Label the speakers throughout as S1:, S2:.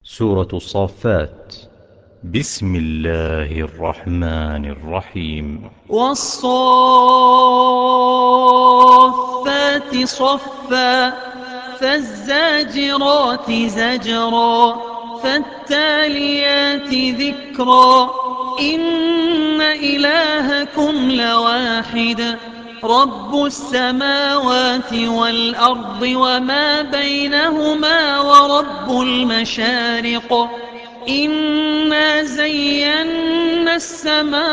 S1: سورة الصافات. بسم الله الرحمن الرحيم.
S2: والصافات صفا فالزاجرات زجرا فالتاليات ذكرا إن إلهكم لواحد رب السماوات والأرض وما بينهما ورب المشارق إنا زينا السماء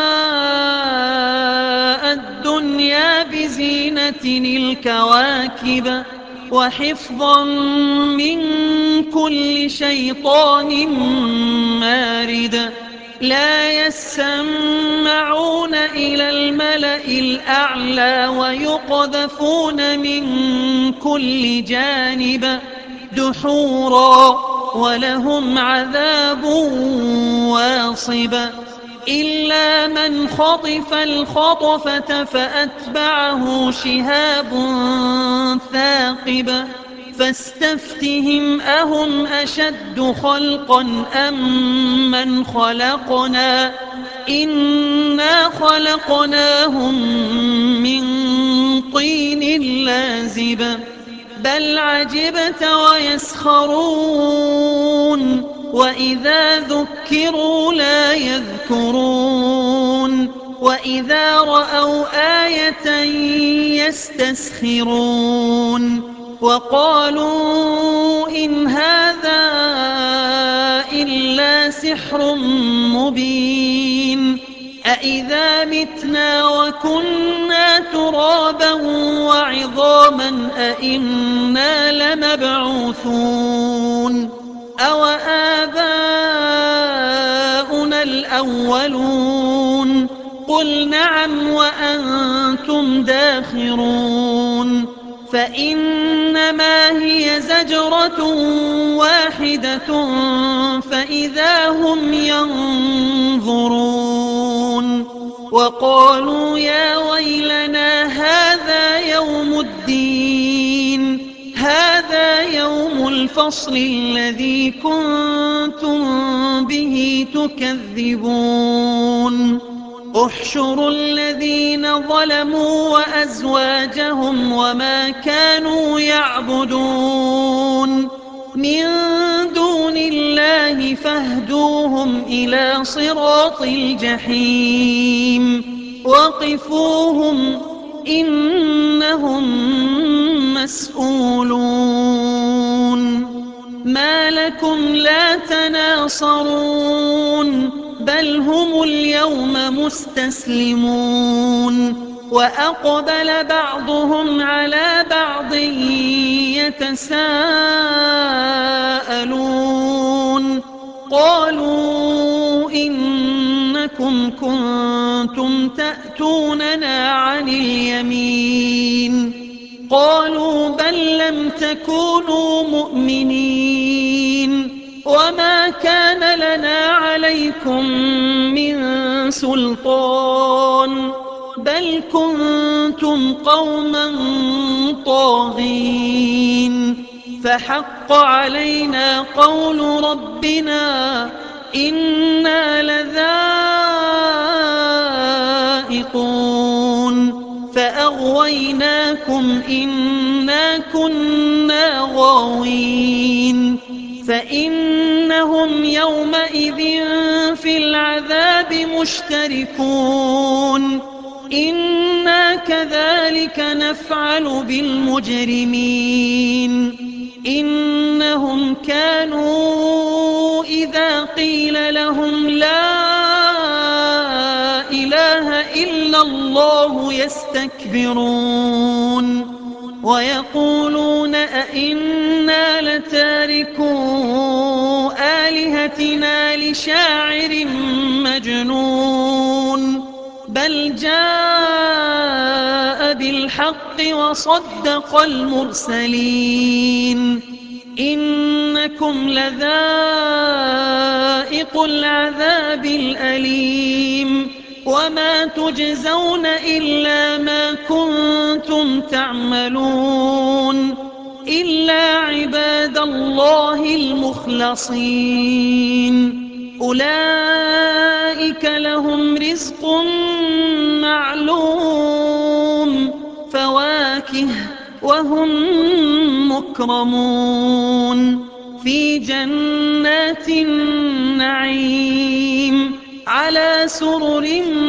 S2: الدنيا بزينة الكواكب وحفظا من كل شيطان مارد لا يسمعون إلى الملأ الأعلى ويقذفون من كل جانب دحورا ولهم عذاب واصب إلا من خطف الخطفة فأتبعه شهاب ثاقب فاستفتهم أهم أشد خلقا أم من خلقنا إنا خلقناهم من طين لازب بل عجبت ويسخرون وإذا ذكروا لا يذكرون وإذا رأوا آية يستسخرون وقالوا إن هذا إلا سحر مبين أإذا متنا وكنا ترابا وعظاما أإنا لمبعوثون أوآباؤنا الأولون قل نعم وأنتم داخرون فإنما هي زجرة واحدة فإذا هم ينظرون وقالوا يا ويلنا هذا يوم الدين هذا يوم الفصل الذي كنتم به تكذبون احشروا الذين ظلموا وأزواجهم وما كانوا يعبدون من دون الله فاهدوهم إلى صراط الجحيم وقفوهم إنهم مسؤولون ما لكم لا تناصرون بل هم اليوم مستسلمون وأقبل بعضهم على بعض يتساءلون قالوا إنكم كنتم تأتوننا عن اليمين قالوا بل لم تكونوا مؤمنين وما كان لنا عليكم من سلطان بل كنتم قوما طاغين فحق علينا قول ربنا إنا لذائقون فأغويناكم إنا كنا غاوين فإنهم يومئذ في العذاب مشتركون إنا كذلك نفعل بالمجرمين إنهم كانوا إذا قيل لهم لا إله إلا الله يستكبرون ويقولون أئنا لتاركو آلهتنا لشاعر مجنون بل جاء بالحق وصدق المرسلين إنكم لذائق العذاب الأليم وما تجزون إلا ما كنتم تعملون إلا عباد الله المخلصين أولئك لهم رزق معلوم فواكه وهم مكرمون في جنات النعيم على سرر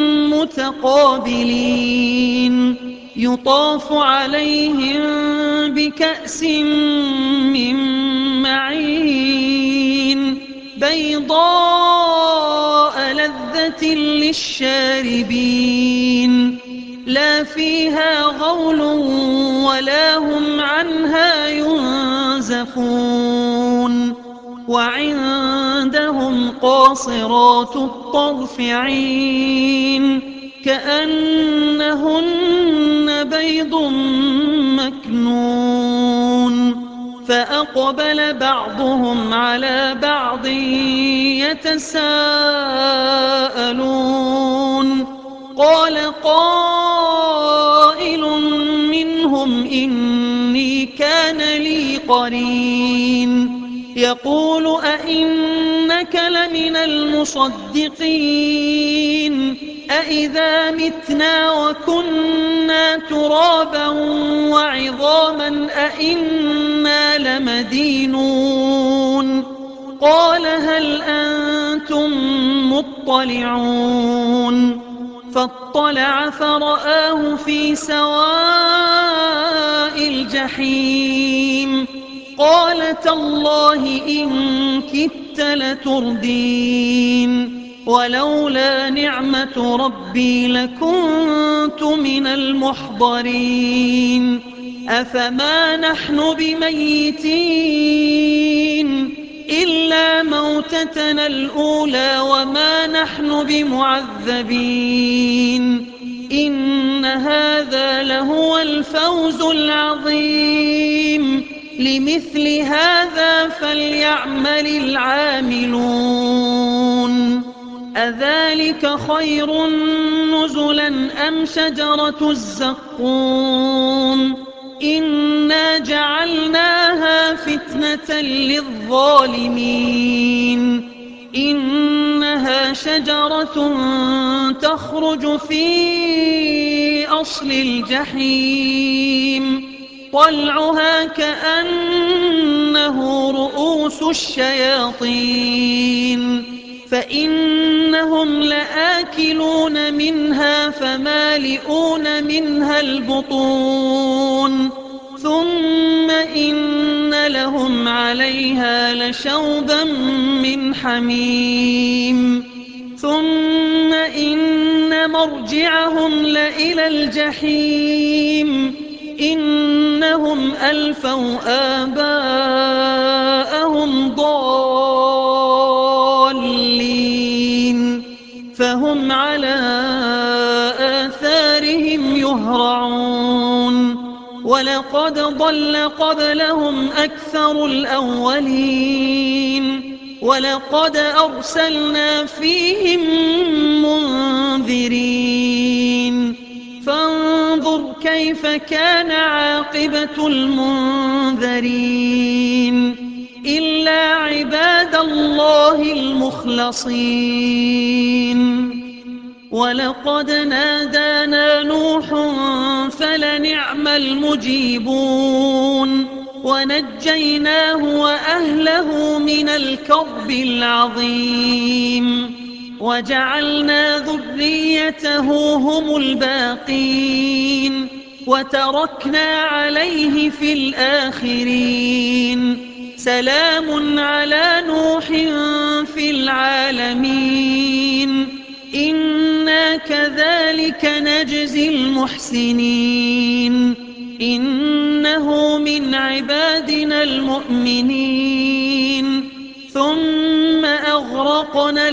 S2: متقابلين يطاف عليهم بكأس من معين بيضاء لذة للشاربين لا فيها غول ولا هم عنها ينزفون وعندهم قاصرات الطرف عين كأنهن بيض مكنون فأقبل بعضهم على بعض يتساءلون قال قائل منهم إني كان لي قرين يقول أئنك لمن المصدقين أئذا متنا وكنا ترابا وعظاما أئنا لمدينون قال هل أنتم مطلعون فاطلع فرآه في سواء الجحيم قال تالله إن كدت لتردين ولولا نعمة ربي لكنت من المحضرين أفما نحن بميتين إلا موتتنا الأولى وما نحن بمعذبين إن هذا لهو الفوز العظيم لمثل هذا فليعمل العاملون أذلك خير نزلا أم شجرة الزقوم إنا جعلناها فتنة للظالمين إنها شجرة تخرج في أصل الجحيم طلعها كأنه رؤوس الشياطين فإنهم لآكلون منها فمالئون منها البطون ثم إن لهم عليها لشوبا من حميم ثم إن مرجعهم لإلى الجحيم إنهم ألفوا آباءهم ضالين فهم على آثارهم يهرعون ولقد ضل قبلهم أكثر الأولين ولقد أرسلنا فيهم منذرين فانظر كيف كان عاقبة المنذرين إلا عباد الله المخلصين ولقد نادانا نوح فلنعم المجيبون ونجيناه وأهله من الكرب العظيم وجعلنا ذريته هم الباقين وتركنا عليه في الآخرين سلام على نوح في العالمين إنا كذلك نجزي المحسنين إنه من عبادنا المؤمنين ثم أغرقنا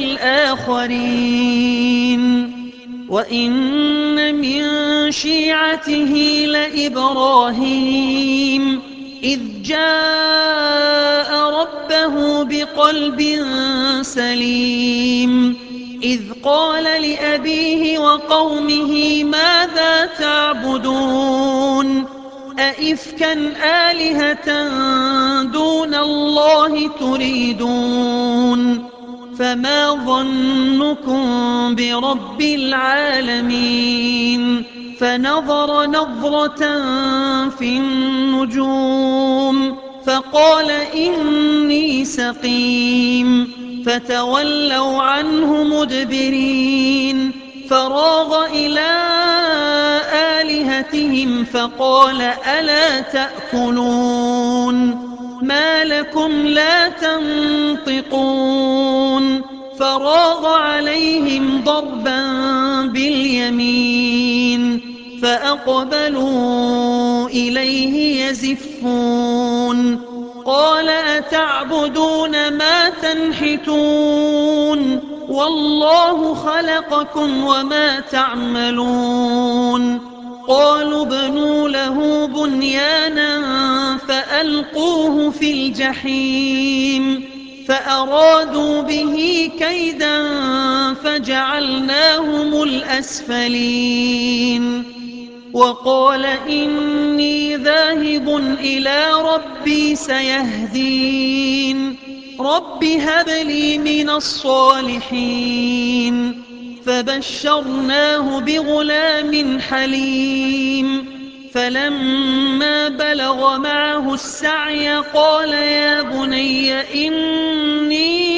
S2: الآخرين وإن من شيعته لإبراهيم إذ جاء ربه بقلب سليم إذ قال لأبيه وقومه ماذا تعبدون أئفكا آلهة دون الله تريدون فما ظنكم برب العالمين فنظر نظرة في النجوم فقال إني سقيم فتولوا عنه مدبرين فراغ إلى آلهتهم فقال ألا تأكلون ما لكم لا تنطقون فراغ عليهم ضربا باليمين فأقبلوا إليه يزفون قال أتعبدون ما تنحتون والله خلقكم وما تعملون قالوا ابنوا له بنيانا فألقوه في الجحيم فأرادوا به كيدا فجعلناهم الأسفلين وقال إني ذاهب إلى ربي سيهدين رب هب لي من الصالحين فبشرناه بغلام حليم فلما بلغ معه السعي قال يا بني إني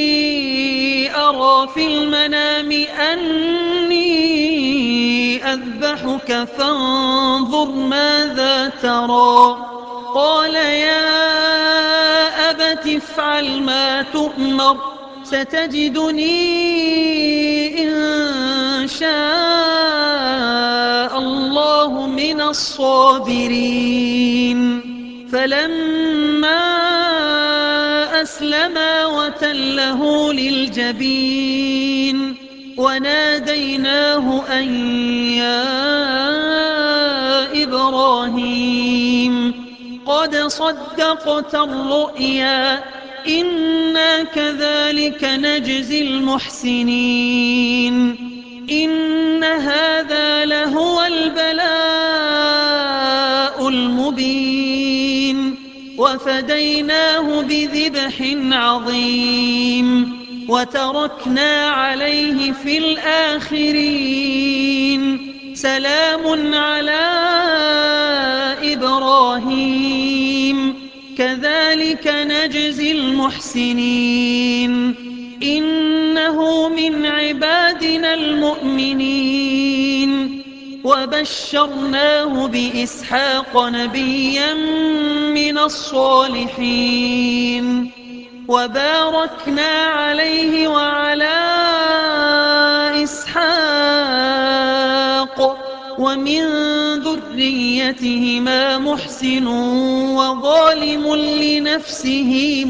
S2: أرى في المنام أني أذبحك فانظر ماذا ترى قال يا أبت افعل ما تؤمر ستجدني إن شاء الله من الصابرين فلما أسلما وتله للجبين وناديناه أن يا إبراهيم قد صدقت الرؤيا إنا كذلك نجزي المحسنين إن هذا لهو البلاء المبين وفديناه بذبح عظيم وتركنا عليه في الآخرين سلام على إبراهيم كذلك نجزي المحسنين إنه من عبادنا المؤمنين وبشرناه بإسحاق نبيا من الصالحين وباركنا عليه وعلى إسحاق ومن ذريتهما محسن وظالم لنفسه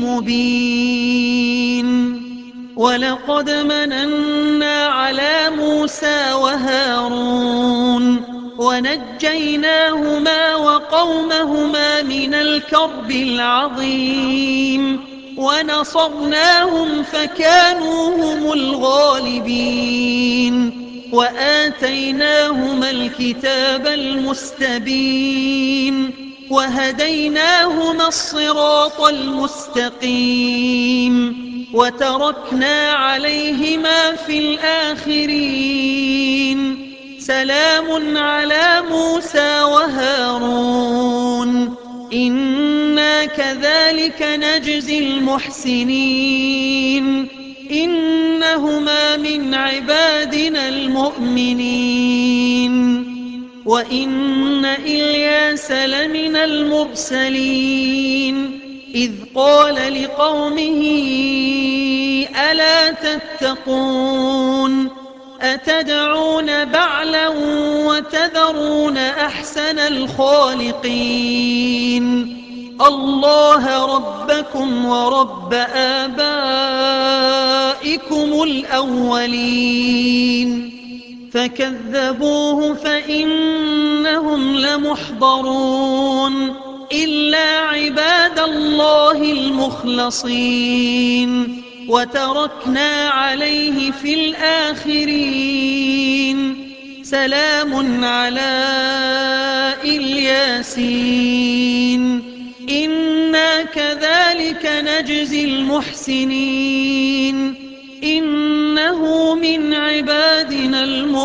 S2: مبين ولقد مننا على موسى وهارون ونجيناهما وقومهما من الكرب العظيم ونصرناهم فكانوا هم الغالبين وآتيناهما الكتاب المستبين وهديناهما الصراط المستقيم وتركنا عليهما في الآخرين سلام على موسى وهارون إنا كذلك نجزي المحسنين إنهما من عبادنا المؤمنين وإن إلياس لمن المرسلين إذ قال لقومه ألا تتقون أتدعون بعلا وتذرون أحسن الخالقين الله ربكم ورب آبائكم الأولين فكذبوه فإنهم لمحضرون إلا عباد الله المخلصين وتركنا عليه في الآخرين سلام على الياسين إنا كذلك نجزي المحسنين إنه من عبادنا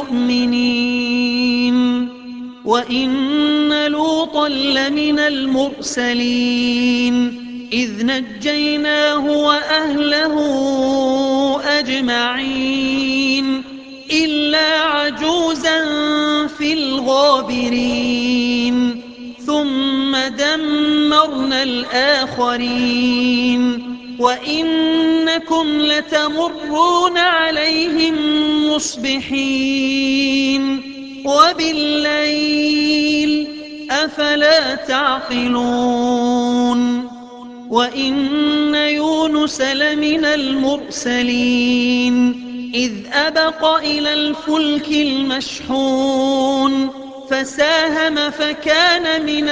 S2: المؤمنين وإن لوطا لمن المرسلين إذ نجيناه وأهله أجمعين إلا عجوزا في الغابرين ثم دمرنا الآخرين وإنكم لتمرون عليهم مصبحين وبالليل أفلا تعقلون وإن يونس لمن المرسلين إذ أبق إلى الفلك المشحون فساهم فكان من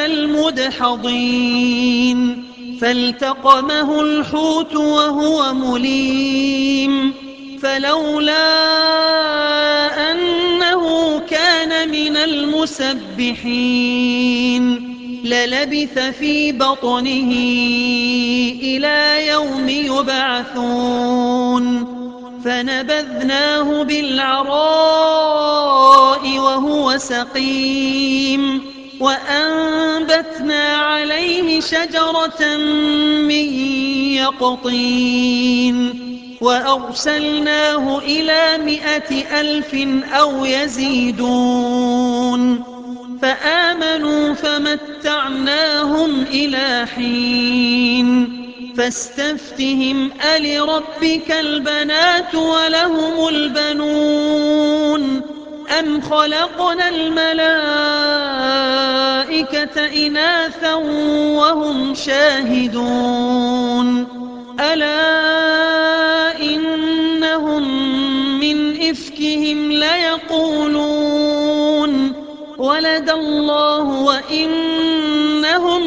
S2: المدحضين فالتقمه الحوت وهو مليم فلولا أنه كان من المسبحين للبث في بطنه إلى يوم يبعثون فنبذناه بالعراء وهو سقيم وأنبتنا عليه شجرة من يقطين وأرسلناه إلى 100,000 أو يزيدون فآمنوا فمتعناهم إلى حين فاستفتهم ألربك البنات ولهم البنون أم خلقنا الملائكة إناثا وهم شاهدون ألا إنهم من إفكهم ليقولون ولد الله وإنهم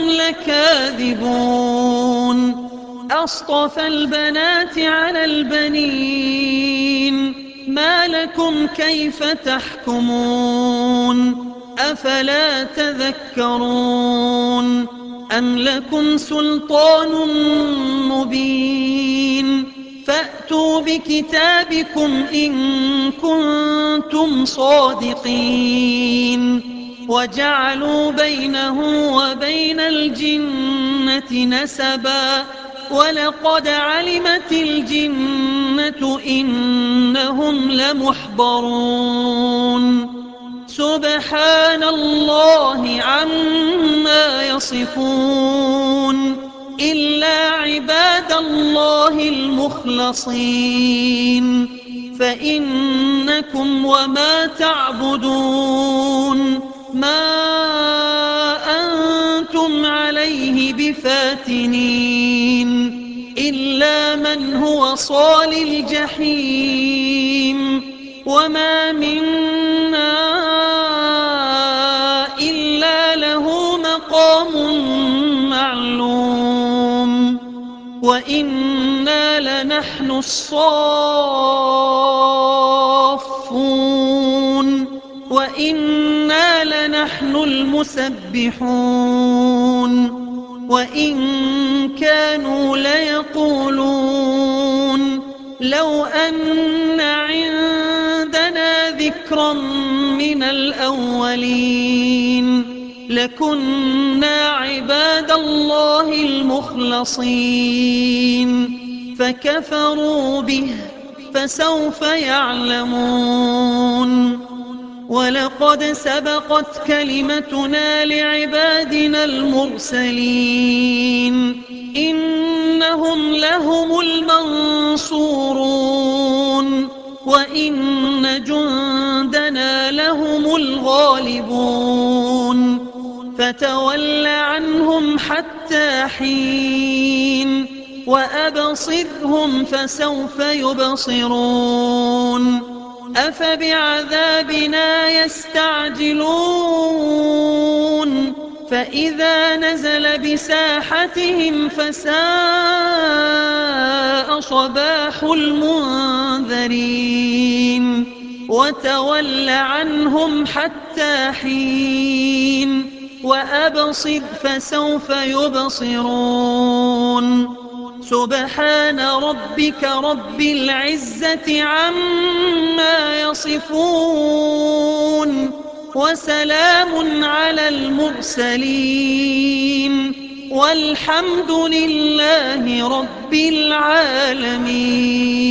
S2: لكاذبون أصطفى البنات على البنين ما لكم كيف تحكمون أفلا تذكرون أم لكم سلطان مبين فأتوا بكتابكم إن كنتم صادقين وجعلوا بينه وبين الجنة نسبا ولقد علمت الجنة إنهم لمحضرون سبحان الله عما يصفون إلا عباد الله المخلصين فإنكم وما تعبدون ما أنتم عليه بفاتنين إلا من هو صال الجحيم وما منا إلا له مقام معلوم وإنا لنحن الصافون وإنا لنحن المسبحون وإن كانوا ليقولون لو أن عندنا ذكرا من الأولين لكنا عباد الله المخلصين فكفروا به فسوف يعلمون ولقد سبقت كلمتنا لعبادنا المرسلين إنهم لهم المنصورون وإن جندنا لهم الغالبون فتول عنهم حتى حين وأبصرهم فسوف يبصرون أفبعذابنا يستعجلون فإذا نزل بساحتهم فساء صباح المنذرين وتول عنهم حتى حين وأبصر فسوف يبصرون سبحان ربك رب العزة عما يصفون وسلام على المرسلين والحمد لله رب العالمين.